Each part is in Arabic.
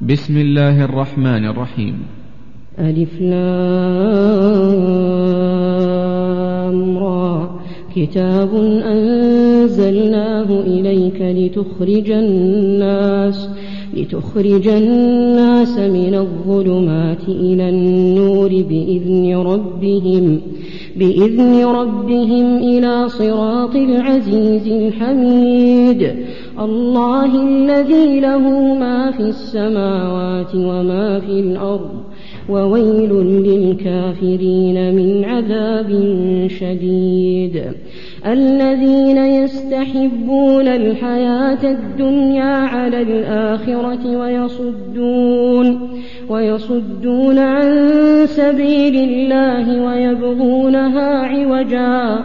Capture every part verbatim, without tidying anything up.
بسم الله الرحمن الرحيم. ألف لام را كتاب أنزلناه إليك لتخرج الناس لتخرج الناس من الظلمات إلى النور بإذن ربهم بإذن ربهم إلى صراط العزيز الحميد الله الذي له ما في السماوات وما في الأرض وويل للكافرين من عذاب شديد الذين يستحبون الحياة الدنيا على الآخرة ويصدون ويصدون عن سبيل الله ويبغونها عوجا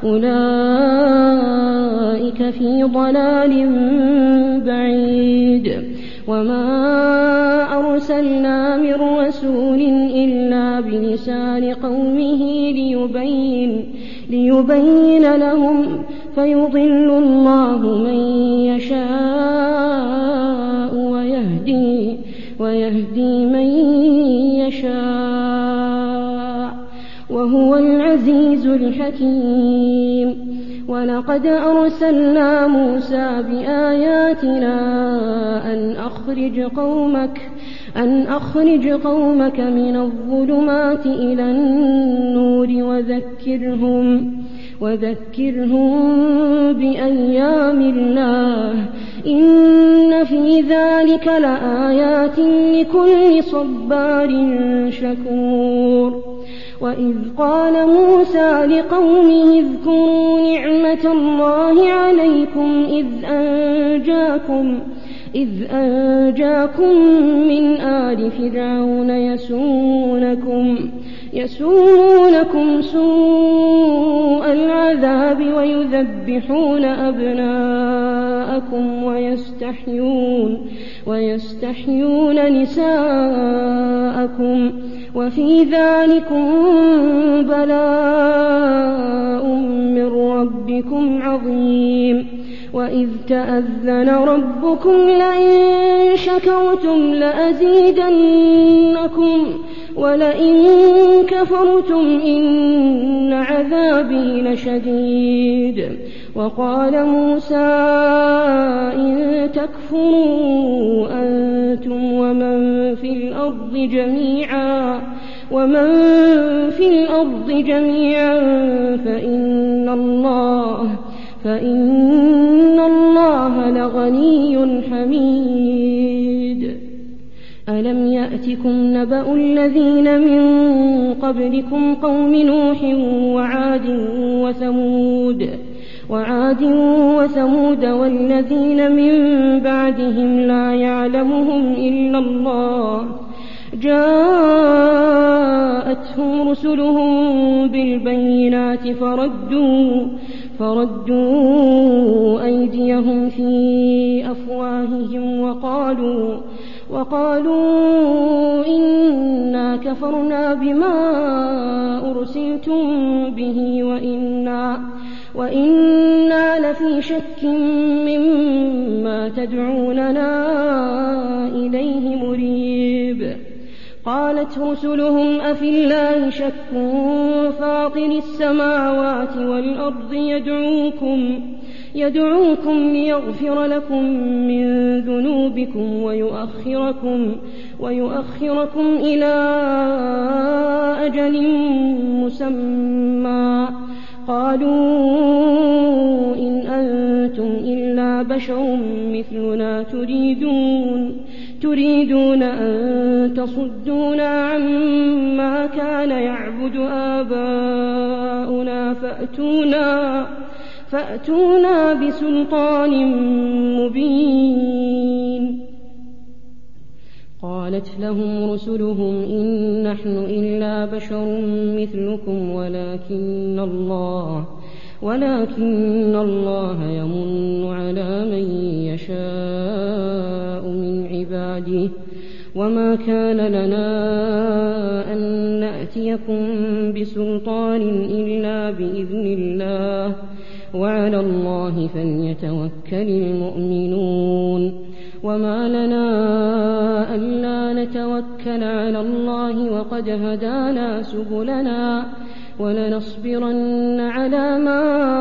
أولئك في ضلال بعيد وما أرسلنا من رسول إلا بلسان قومه ليبين ليبين لهم فيضل الله من يشاء ويهدي ويهدي من يشاء وهو العزيز الحكيم ولقد أرسلنا موسى بآياتنا أن أخرج قومك أن أخرج قومك من الظلمات إلى النور وذكرهم وذكرهم بأيام الله إن في ذلك لآيات لكل صبار شكور وإذ قال موسى لقومه اذكروا نعمة الله عليكم إذ أنجاكم إذ أنجاكم من آل فرعون يسومونكم يسومونكم سوء العذاب ويذبحون أبناءكم ويستحيون ويستحيون نساءكم وفي ذلكم بلاء من ربكم عظيم وإذ تأذن ربكم لئن شكرتم لأزيدنكم ولئن كفرتم إن عذابي لشديد وقال موسى إن تكفروا أنتم ومن في الأرض جميعا ومن في الأرض جميعا فإن الله فإن الله لغني حميد ألم يأتكم نبأ الذين من قبلكم قوم نوح وعاد وثمود وعاد وثمود والذين من بعدهم لا يعلمهم إلا الله جاءتهم رسلهم بالبينات فردوا فردوا أيديهم في أفواههم وقالوا وقالوا إنا كفرنا بما أرسلتم به وإنا وإنا لفي شك مما تدعوننا إليه مريب قالت رسلهم أفي الله شك فاطر السماوات والأرض يدعوكم يدعوكم ليغفر لكم من ذنوبكم ويؤخركم ويؤخركم إلى أجل مسمى قالوا إن أنتم إلا بشر مثلنا تريدون تريدون أن تصدونا عما كان يعبد آباؤنا فأتونا فأتونا بسلطان مبين قالت لهم رسلهم إن نحن إلا بشر مثلكم ولكن الله ولكن الله يمن على من يشاء من عباده وما كان لنا أن نأتيكم بسلطان إلا بإذن الله وعلى الله فليتوكل المؤمنون وما لنا ألا نتوكل على الله وقد هدانا سبلنا ولنصبرن على ما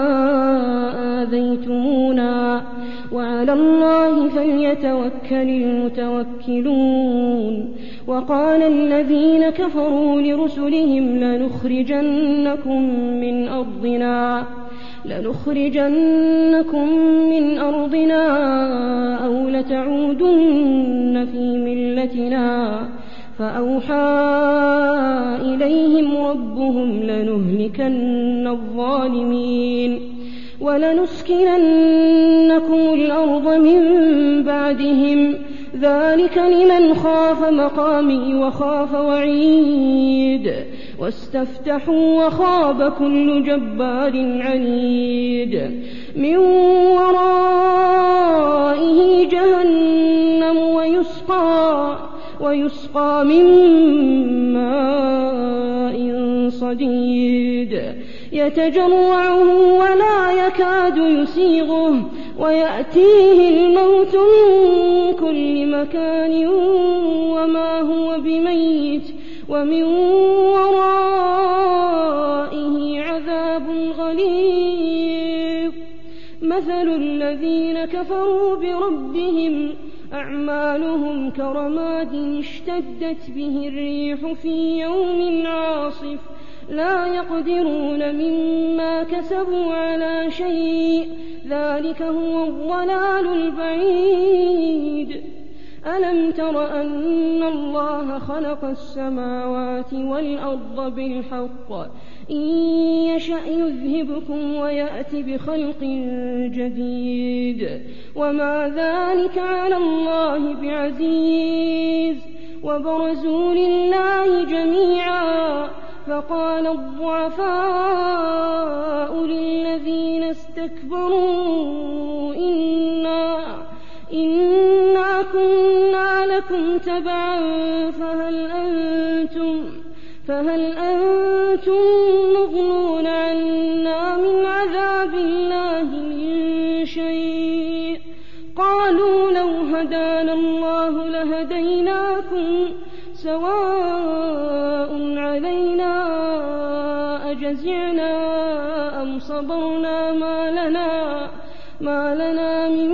آذيتمونا وعلى الله فليتوكل المتوكلون. وقال الذين كفروا لرسلهم لنخرجنكم من أرضنا لنخرجنكم من أرضنا أو لتعودن في ملتنا فأوحى إليهم ربهم لنهلكن الظالمين ولنسكننكم الأرض من بعدهم ذلك لمن خاف مقامي وخاف وعيد واستفتحوا وخاب كل جبار عنيد من ورائه جهنم ويسقى ويسقى من ماء صديد يتجرعه ولا يكاد يسيغه ويأتيه الموت من كل مكان وما هو بميت ومن ورائه عذاب غليظ. مثل الذين كفروا بربهم أعمالهم كرماد اشتدت به الريح في يوم عاصف لا يقدرون مما كسبوا على شيء ذلك هو الضلال البعيد. ألم تر أن الله خلق السماوات والأرض بالحق إن يشأ يذهبكم ويأتي بخلق جديد وما ذلك على الله بعزيز. وبرزوا لله جميعا فقال الضعفاء للذين استكبروا إنا, إنا كنا لكم تبعا فهل أنتم, فهل أنتم مغنون عنا من عذاب الله من شيء قالوا لو هدانا الله لهديناكم سواء علينا أجزعنا أم صبرنا ما لنا, ما لنا من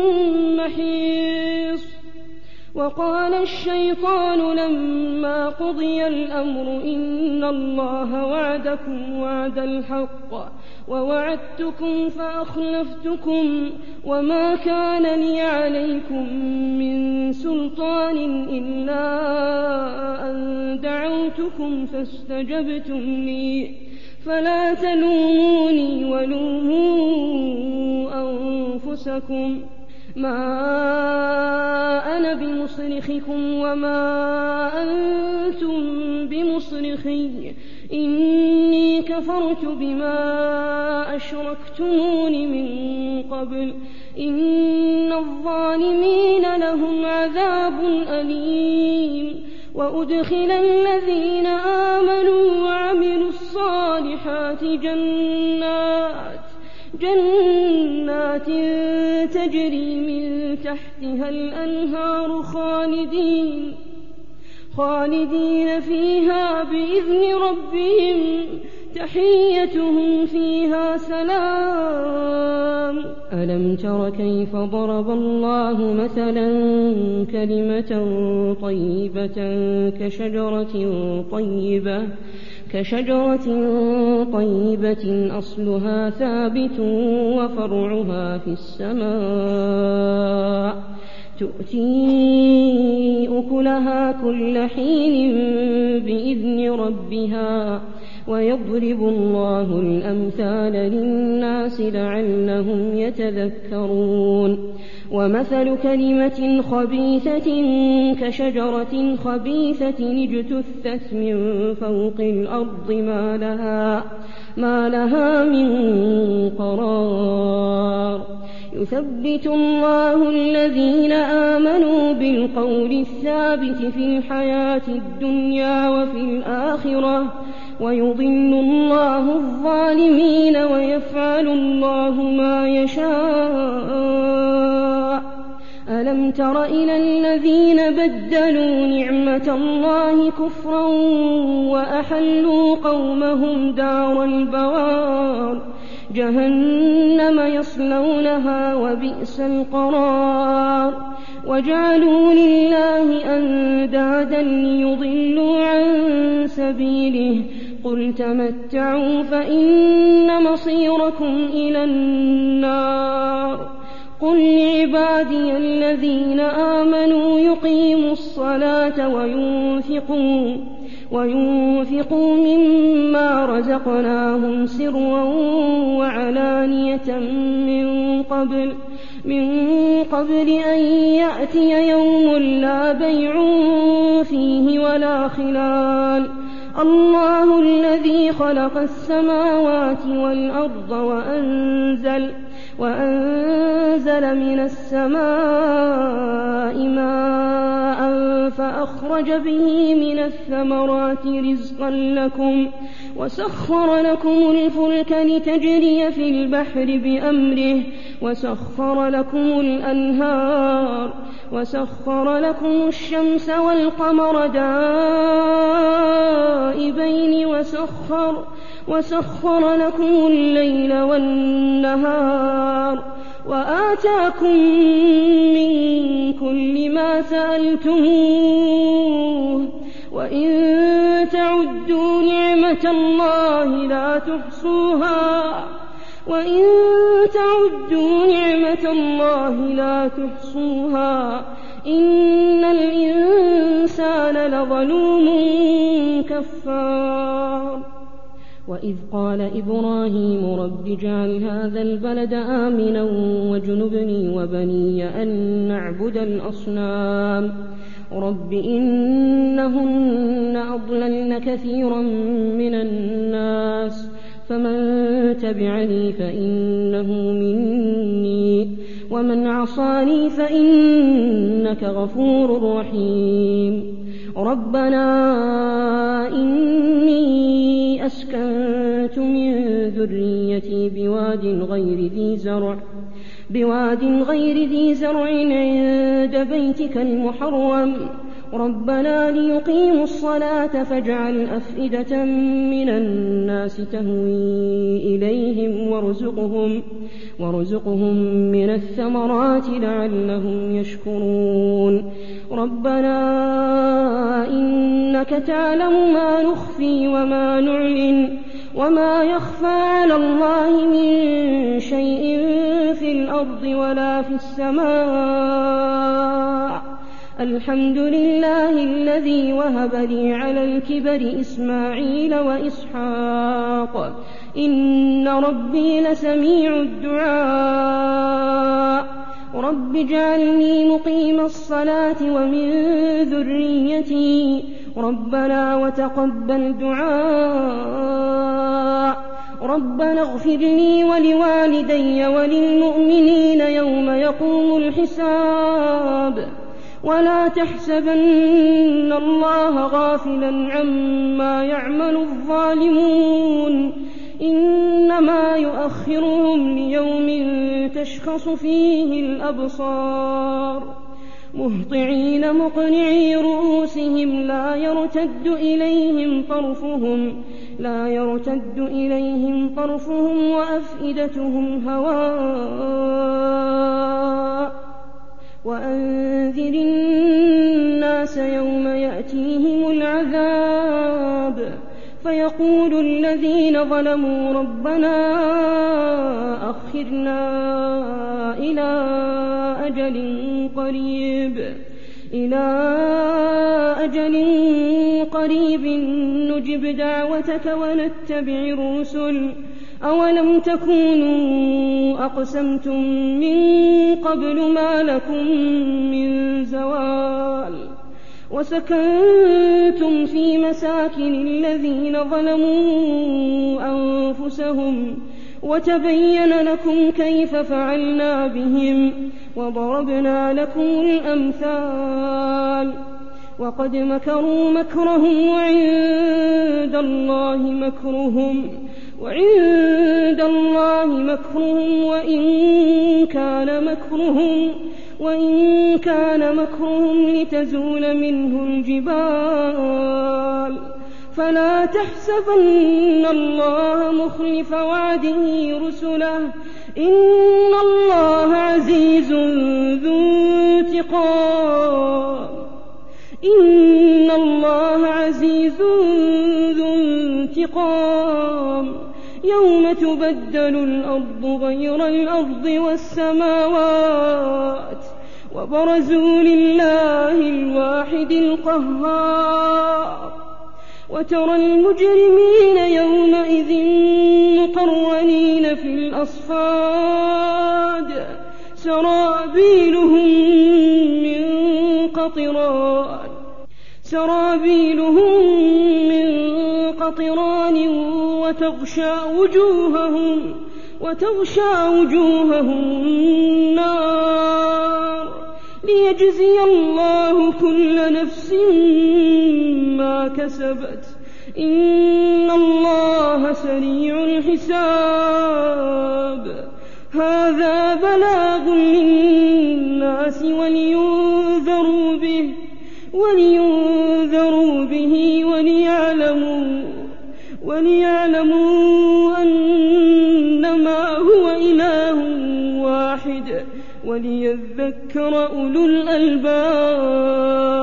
محيص. وقال الشيطان لما قضي الأمر إن الله وعدكم وعد الحق ووعدتكم فأخلفتكم وما كان لي عليكم من سلطان إلا أن دعوتكم فاستجبتم لي فلا تلوموني ولوموا أنفسكم ما أنا بمصرخكم وما أنتم بمصرخي إني كفرت بما أشركتمون من قبل إن الظالمين لهم عذاب أليم. وأدخل الذين آمنوا وعملوا الصالحات جنات جنات تجري من تحتها الأنهار خالدين خالدين فيها بإذن ربهم تحيتهم فيها سلام. ألم تر كيف ضرب الله مثلا كلمة طيبة كشجرة طيبة كشجرة طيبة أصلها ثابت وفرعها في السماء تؤتي أكلها كل حين بإذن ربها ويضرب الله الأمثال للناس لعلهم يتذكرون. ومثل كلمة خبيثة كشجرة خبيثة اجتثت من فوق الأرض ما لها, ما لها من قرار. يثبت الله الذين آمنوا بالقول الثابت في الحياة الدنيا وفي الآخرة ويضل الله الظالمين ويفعل الله ما يشاء. ألم تر إلى الذين بدلوا نعمة الله كفرا وأحلوا قومهم دار البوار جهنم يصلونها وبئس القرار وجعلوا لله أندادا ليضلوا عن سبيله قل تمتعوا فإن مصيركم إلى النار قل لعبادي الذين آمنوا يقيموا الصلاة وينفقوا وينفقوا مما رزقناهم سرا وعلانية من قبل من قبل أن يأتي يوم لا بيع فيه ولا خلال الله الذي خلق السماوات والأرض وأنزل وأنزل من السماء ماء فأخرج به من الثمرات رزقا لكم وسخر لكم الفلك لتجري في البحر بأمره وسخر لكم الأنهار وسخر لكم الشمس والقمر دائبين وسخر وسخر لكم الليل والنهار وآتاكم من كل ما سألتموه وإن تعدوا نعمة الله لا تحصوها وإن تعدوا نعمة الله لا تحصوها إن الإنسان لظلوم كفار وإذ قال إبراهيم رب اجعل هذا البلد آمنا واجنبني وبني أن نعبد الأصنام رب إنهن أضللن كثيرا من الناس فمن تبعني فإنه مني ومن عصاني فإنك غفور رحيم ربنا إني أسكنت من ذريتي بواد غير ذي زرع بواد غير ذي زرع عند بيتك المحرم ربنا ليقيموا الصلاة فاجعل أفئدة من الناس تهوي إليهم وارزقهم وارزقهم من الثمرات لعلهم يشكرون ربنا إنك تعلم ما نخفي وما نعلن وما يخفى على الله من شيء في الأرض ولا في السماء الحمد لله الذي وهب لي على الكبر إسماعيل وإسحاق إن ربي لسميع الدعاء رب اجعلني مقيم الصلاة ومن ذريتي ربنا وتقبل دعاء ربنا اغفر لي ولوالدي وللمؤمنين يوم يقوم الحساب ولا تحسبن الله غافلا عما يعمل الظالمون إنما يؤخرهم ليوم تشخص فيه الأبصار مهطعين مقنعي رؤوسهم لا يرتد إليهم طرفهم لا يرتد إليهم طرفهم وأفئدتهم هواء وأنذر الناس يوم يأتيهم العذاب فيقول الذين ظلموا ربنا أخرنا إلى أجل قريب إلى أجل قريب نجب دعوتك ونتبع الرسل أولم تكونوا أقسمتم من قبل ما لكم من زوال وسكنتم في مساكن الذين ظلموا أنفسهم وتبين لكم كيف فعلنا بهم وضربنا لكم الأمثال وقد مكروا مكرهم وعند الله مكرهم وعند الله مكرهم وإن كان مكرهم وإن كان مكرهم لتزول منه الجبال فلا تحسبن الله مخلف وعده رسله إن الله عزيز ذو انتقام إن الله عزيز ذو انتقام يوم تبدل الأرض غير الأرض والسماوات وبرزوا لله الواحد القهار وترى المجرمين يومئذ مقرنين في الأصفاد سرابيلهم من قطران سرابيلهم من قطران وتغشى وجوههم وتغشى وجوههم النار ليجزي الله كل نفس ما كسبت إن الله سريع الحساب هذا بلاغ للناس ولينذروا به ولينذروا به وليعلموا وليعلموا أنما هو إله واحد وليذكر أولو الألباب.